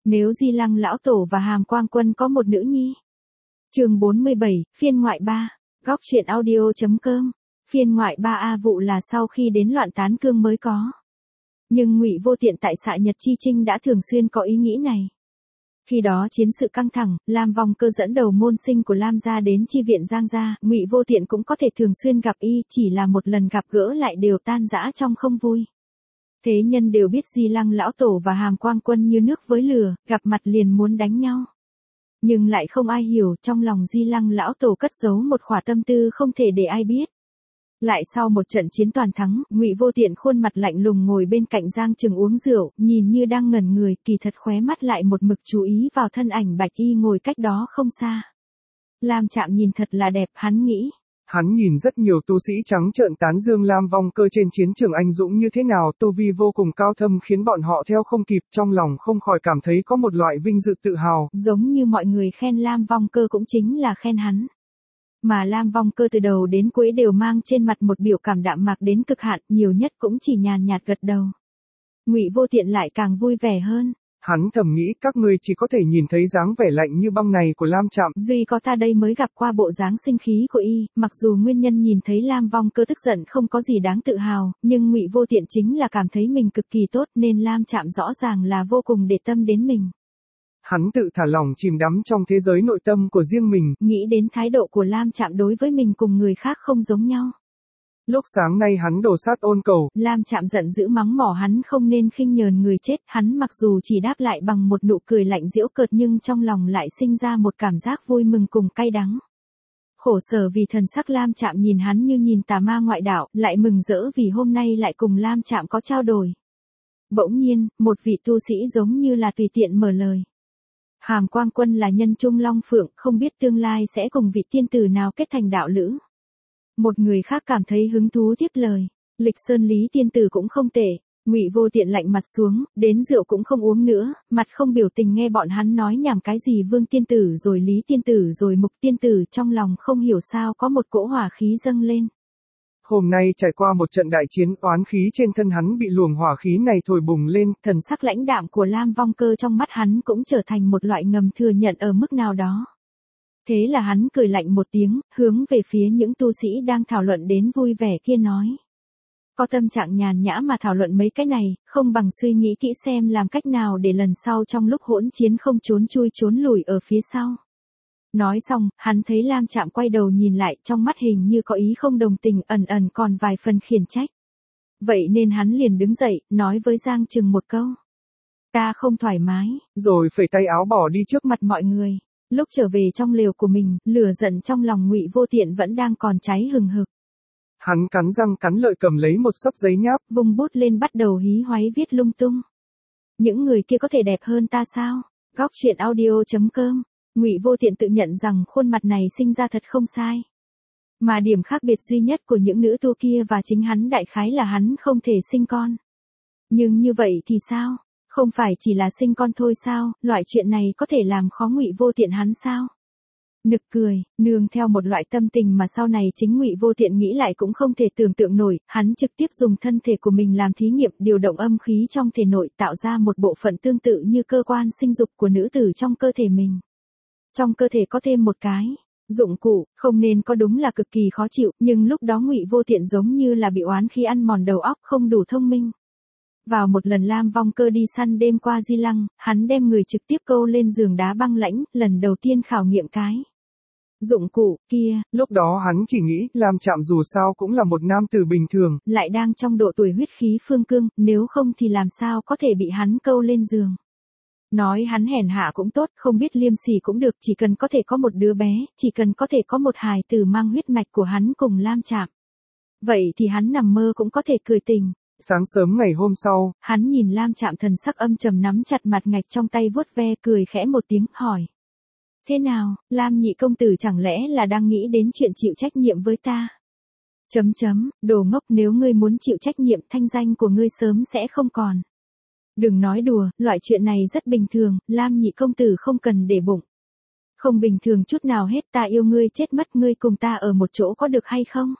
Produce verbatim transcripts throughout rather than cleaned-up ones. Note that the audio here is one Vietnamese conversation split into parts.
Nếu Di Lăng lão tổ và Hàm Quang Quân có một nữ nhi. Chương bốn mươi bảy, phiên ngoại ba. Góc truyện audio.com. Phiên ngoại ba A vụ là sau khi đến loạn tán cương mới có. Nhưng Ngụy Vô Tiện tại xạ Nhật Chi Trinh đã thường xuyên có ý nghĩ này. Khi đó chiến sự căng thẳng, Lam Vong Cơ dẫn đầu môn sinh của Lam gia đến chi viện Giang gia, Ngụy Vô Tiện cũng có thể thường xuyên gặp y, chỉ là một lần gặp gỡ lại đều tan rã trong không vui. Thế nhân đều biết Di Lăng lão tổ và Hàm Quang Quân như nước với lửa, gặp mặt liền muốn đánh nhau. Nhưng lại không ai hiểu, trong lòng Di Lăng lão tổ cất giấu một khỏa tâm tư không thể để ai biết. Lại sau một trận chiến toàn thắng, Ngụy Vô Tiện khuôn mặt lạnh lùng ngồi bên cạnh Giang Trừng uống rượu, nhìn như đang ngẩn người, kỳ thật khóe mắt lại một mực chú ý vào thân ảnh bạch y ngồi cách đó không xa. Lam Trạm nhìn thật là đẹp, hắn nghĩ. Hắn nhìn rất nhiều tu sĩ trắng trợn tán dương Lam Vong Cơ trên chiến trường anh dũng như thế nào, tu vi vô cùng cao thâm khiến bọn họ theo không kịp, trong lòng không khỏi cảm thấy có một loại vinh dự tự hào. Giống như mọi người khen Lam Vong Cơ cũng chính là khen hắn. Mà Lam Vong Cơ từ đầu đến cuối đều mang trên mặt một biểu cảm đạm mạc đến cực hạn, nhiều nhất cũng chỉ nhàn nhạt gật đầu. Ngụy Vô Tiện lại càng vui vẻ hơn. Hắn thầm nghĩ các ngươi chỉ có thể nhìn thấy dáng vẻ lạnh như băng này của Lam Trạm. Duy có ta đây mới gặp qua bộ dáng sinh khí của y, mặc dù nguyên nhân nhìn thấy Lam Vong Cơ tức giận không có gì đáng tự hào, nhưng Ngụy Vô Tiện chính là cảm thấy mình cực kỳ tốt nên Lam Trạm rõ ràng là vô cùng để tâm đến mình. Hắn tự thả lỏng chìm đắm trong thế giới nội tâm của riêng mình. Nghĩ đến thái độ của Lam Trạm đối với mình cùng người khác không giống nhau. Lúc sáng nay hắn đổ sát ôn cầu. Lam Trạm giận dữ mắng mỏ hắn không nên khinh nhờn người chết, hắn mặc dù chỉ đáp lại bằng một nụ cười lạnh giễu cợt nhưng trong lòng lại sinh ra một cảm giác vui mừng cùng cay đắng. Khổ sở vì thần sắc Lam Trạm nhìn hắn như nhìn tà ma ngoại đạo, lại mừng rỡ vì hôm nay lại cùng Lam Trạm có trao đổi. Bỗng nhiên, một vị tu sĩ giống như là tùy tiện mở lời. Hàm Quang Quân là nhân trung long phượng, không biết tương lai sẽ cùng vị tiên tử nào kết thành đạo lữ. Một người khác cảm thấy hứng thú tiếp lời. Lịch Sơn Lý tiên tử cũng không tệ. Ngụy Vô Tiện lạnh mặt xuống, đến rượu cũng không uống nữa, mặt không biểu tình nghe bọn hắn nói nhảm cái gì Vương tiên tử rồi Lý tiên tử rồi Mục tiên tử, trong lòng không hiểu sao có một cỗ hỏa khí dâng lên. Hôm nay trải qua một trận đại chiến, oán khí trên thân hắn bị luồng hỏa khí này thổi bùng lên. Thần sắc lãnh đạm của Lam Vong Cơ trong mắt hắn cũng trở thành một loại ngầm thừa nhận ở mức nào đó. Thế là hắn cười lạnh một tiếng, hướng về phía những tu sĩ đang thảo luận đến vui vẻ kia nói. Có tâm trạng nhàn nhã mà thảo luận mấy cái này, không bằng suy nghĩ kỹ xem làm cách nào để lần sau trong lúc hỗn chiến không trốn chui trốn lùi ở phía sau. Nói xong, hắn thấy Lam Trạm quay đầu nhìn lại, trong mắt hình như có ý không đồng tình, ẩn ẩn còn vài phần khiển trách. Vậy nên hắn liền đứng dậy, nói với Giang Trừng một câu. Ta không thoải mái. Rồi phẩy tay áo bỏ đi trước mặt mọi người. Lúc trở về trong lều của mình, lửa giận trong lòng Ngụy Vô Tiện vẫn đang còn cháy hừng hực. Hắn cắn răng cắn lợi cầm lấy một xấp giấy nháp, vung bút lên bắt đầu hí hoáy viết lung tung. Những người kia có thể đẹp hơn ta sao? Góc truyện audio.com. Ngụy Vô Tiện tự nhận rằng khuôn mặt này sinh ra thật không sai. Mà điểm khác biệt duy nhất của những nữ tu kia và chính hắn đại khái là hắn không thể sinh con. Nhưng như vậy thì sao? Không phải chỉ là sinh con thôi sao? Loại chuyện này có thể làm khó Ngụy Vô Tiện hắn sao? Nực cười, nương theo một loại tâm tình mà sau này chính Ngụy Vô Tiện nghĩ lại cũng không thể tưởng tượng nổi, hắn trực tiếp dùng thân thể của mình làm thí nghiệm, điều động âm khí trong thể nội tạo ra một bộ phận tương tự như cơ quan sinh dục của nữ tử trong cơ thể mình. Trong cơ thể có thêm một cái dụng cụ, không nên có đúng là cực kỳ khó chịu, nhưng lúc đó Ngụy Vô Tiện giống như là bị oán khí ăn mòn đầu óc, không đủ thông minh. Vào một lần Lam Vong Cơ đi săn đêm qua Di Lăng, hắn đem người trực tiếp câu lên giường đá băng lãnh, lần đầu tiên khảo nghiệm cái dụng cụ kia. Lúc đó hắn chỉ nghĩ Lam Trạm dù sao cũng là một nam tử bình thường, lại đang trong độ tuổi huyết khí phương cương, nếu không thì làm sao có thể bị hắn câu lên giường. Nói hắn hèn hạ cũng tốt, không biết liêm sỉ cũng được, chỉ cần có thể có một đứa bé, chỉ cần có thể có một hài tử mang huyết mạch của hắn cùng Lam Trạm. Vậy thì hắn nằm mơ cũng có thể cười tình. Sáng sớm ngày hôm sau, hắn nhìn Lam Trạm thần sắc âm trầm nắm chặt mặt ngạch trong tay vuốt ve, cười khẽ một tiếng, hỏi. Thế nào, Lam nhị công tử chẳng lẽ là đang nghĩ đến chuyện chịu trách nhiệm với ta? Chấm chấm, đồ ngốc, nếu ngươi muốn chịu trách nhiệm thanh danh của ngươi sớm sẽ không còn. Đừng nói đùa, loại chuyện này rất bình thường, Lam nhị công tử không cần để bụng. Không bình thường chút nào hết, ta yêu ngươi chết mất, ngươi cùng ta ở một chỗ có được hay không?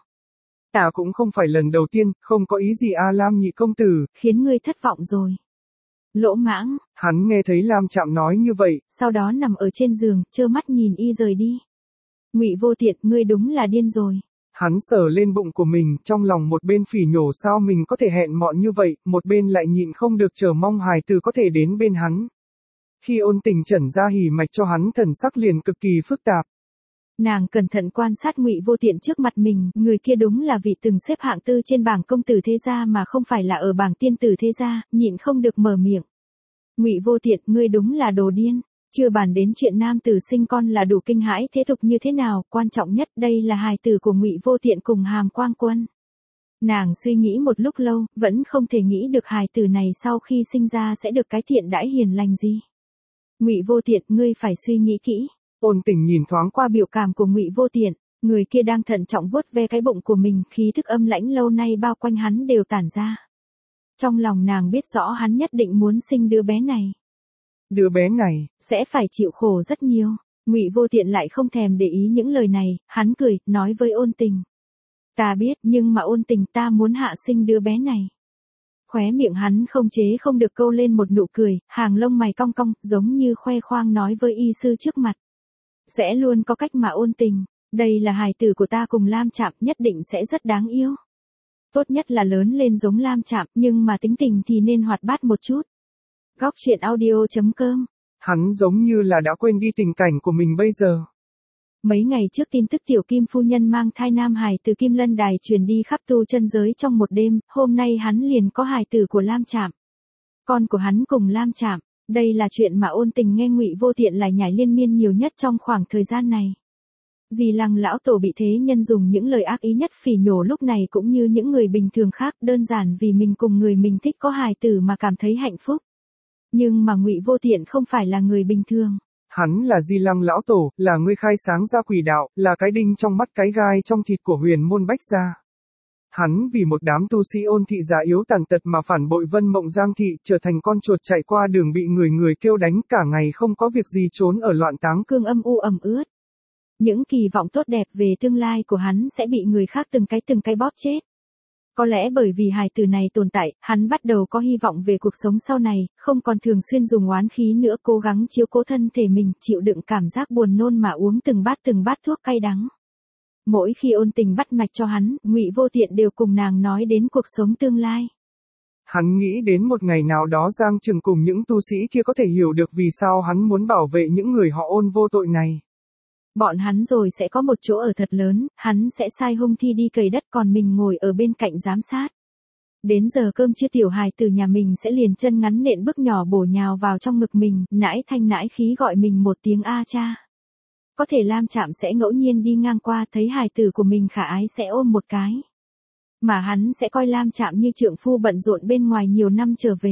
Ta cũng không phải lần đầu tiên, không có ý gì a Lam nhị công tử. Khiến ngươi thất vọng rồi. Lỗ mãng. Hắn nghe thấy Lam Trạm nói như vậy. Sau đó nằm ở trên giường, trơ mắt nhìn y rời đi. Ngụy Vô Tiện, ngươi đúng là điên rồi. Hắn sờ lên bụng của mình, trong lòng một bên phỉ nhổ sao mình có thể hẹn mọn như vậy, một bên lại nhịn không được chờ mong hài tử có thể đến bên hắn. Khi Ôn Tình trần ra hỉ mạch cho hắn, thần sắc liền cực kỳ phức tạp. Nàng cẩn thận quan sát Ngụy Vô Tiện trước mặt mình, người kia đúng là vị từng xếp hạng tư trên bảng công tử thế gia mà không phải là ở bảng tiên tử thế gia, nhịn không được mở miệng. Ngụy Vô Tiện, ngươi đúng là đồ điên, chưa bàn đến chuyện nam tử sinh con là đủ kinh hãi thế tục như thế nào, quan trọng nhất đây là hài tử của Ngụy Vô Tiện cùng Hàm Quang Quân. Nàng suy nghĩ một lúc lâu, vẫn không thể nghĩ được hài tử này sau khi sinh ra sẽ được cái thiện đãi hiền lành gì. Ngụy Vô Tiện, ngươi phải suy nghĩ kỹ. Ôn Tình nhìn thoáng qua biểu cảm của Ngụy Vô Tiện, người kia đang thận trọng vuốt ve cái bụng của mình, khí thức âm lãnh lâu nay bao quanh hắn đều tản ra. Trong lòng nàng biết rõ hắn nhất định muốn sinh đứa bé này. Đứa bé này sẽ phải chịu khổ rất nhiều. Ngụy Vô Tiện lại không thèm để ý những lời này, hắn cười, nói với Ôn Tình. Ta biết, nhưng mà Ôn Tình, ta muốn hạ sinh đứa bé này. Khóe miệng hắn không chế không được câu lên một nụ cười, hàng lông mày cong cong, giống như khoe khoang nói với y sư trước mặt. Sẽ luôn có cách mà Ôn Tình, đây là hài tử của ta cùng Lam Trạm, nhất định sẽ rất đáng yêu. Tốt nhất là lớn lên giống Lam Trạm, nhưng mà tính tình thì nên hoạt bát một chút. Góc truyện audio chấm com. Hắn giống như là đã quên đi tình cảnh của mình bây giờ. Mấy ngày trước tin tức tiểu Kim phu nhân mang thai nam hài từ Kim Lân Đài truyền đi khắp tu chân giới trong một đêm, hôm nay hắn liền có hài tử của Lam Trạm. Con của hắn cùng Lam Trạm, đây là chuyện mà Ôn Tình nghe Ngụy Vô Tiện lại nhảy liên miên nhiều nhất trong khoảng thời gian này. Dì Lăng lão tổ bị thế nhân dùng những lời ác ý nhất phỉ nhổ lúc này cũng như những người bình thường khác, đơn giản vì mình cùng người mình thích có hài tử mà cảm thấy hạnh phúc. Nhưng mà Ngụy Vô Tiện không phải là người bình thường. Hắn là Di Lăng lão tổ, là người khai sáng ra quỷ đạo, là cái đinh trong mắt cái gai trong thịt của huyền môn Bách gia. Hắn vì một đám tu sĩ Ôn thị già yếu tàn tật mà phản bội Vân Mộng Giang thị, trở thành con chuột chạy qua đường bị người người kêu đánh, cả ngày không có việc gì trốn ở loạn táng cương âm u ẩm ướt. Những kỳ vọng tốt đẹp về tương lai của hắn sẽ bị người khác từng cái từng cái bóp chết. Có lẽ bởi vì hài tử này tồn tại, hắn bắt đầu có hy vọng về cuộc sống sau này, không còn thường xuyên dùng oán khí nữa, cố gắng chiếu cố thân thể mình, chịu đựng cảm giác buồn nôn mà uống từng bát từng bát thuốc cay đắng. Mỗi khi Ôn Tình bắt mạch cho hắn, Ngụy Vô Tiện đều cùng nàng nói đến cuộc sống tương lai. Hắn nghĩ đến một ngày nào đó Giang Trừng cùng những tu sĩ kia có thể hiểu được vì sao hắn muốn bảo vệ những người họ Ôn vô tội này. Bọn hắn rồi sẽ có một chỗ ở thật lớn, hắn sẽ sai hung thi đi cày đất còn mình ngồi ở bên cạnh giám sát. Đến giờ cơm trưa tiểu hài từ nhà mình sẽ liền chân ngắn nện bước nhỏ bổ nhào vào trong ngực mình, nãi thanh nãi khí gọi mình một tiếng a cha. Có thể Lam Trạm sẽ ngẫu nhiên đi ngang qua thấy hài tử của mình khả ái sẽ ôm một cái. Mà hắn sẽ coi Lam Trạm như trượng phu bận rộn bên ngoài nhiều năm trở về.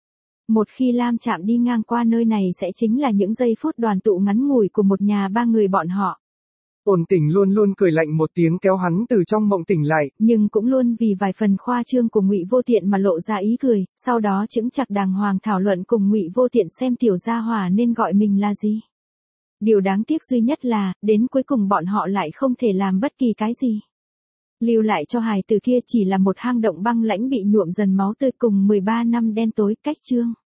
Một khi Lam Trạm đi ngang qua nơi này sẽ chính là những giây phút đoàn tụ ngắn ngủi của một nhà ba người bọn họ. Ôn Tình luôn luôn cười lạnh một tiếng kéo hắn từ trong mộng tỉnh lại. Nhưng cũng luôn vì vài phần khoa trương của Ngụy Vô Tiện mà lộ ra ý cười, sau đó chững chạc đàng hoàng thảo luận cùng Ngụy Vô Tiện xem tiểu gia hỏa nên gọi mình là gì. Điều đáng tiếc duy nhất là, đến cuối cùng bọn họ lại không thể làm bất kỳ cái gì. Lưu lại cho hài tử kia chỉ là một hang động băng lãnh bị nhuộm dần máu tươi cùng mười ba năm đen tối cách chương.